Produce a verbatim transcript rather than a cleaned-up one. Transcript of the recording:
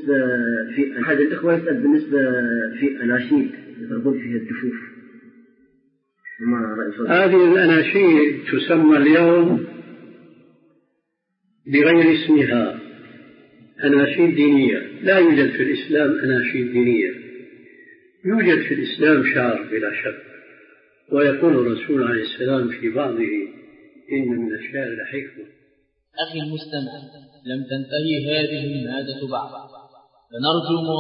بالنسبة في أحد الإخوة يسأل بالنسبة في أناشيد يضربون فيها الدفوف. هذه الأناشيد تسمى اليوم بغير اسمها أناشيد دينية. لا يوجد في الإسلام أناشيد دينية، يوجد في الإسلام شعر بلا شك. ويقول الرسول عليه السلام في بعضه: إن من الشعر لحكمة. أخي المستمع، لم تنتهي هذه المادة بعد، فنرجو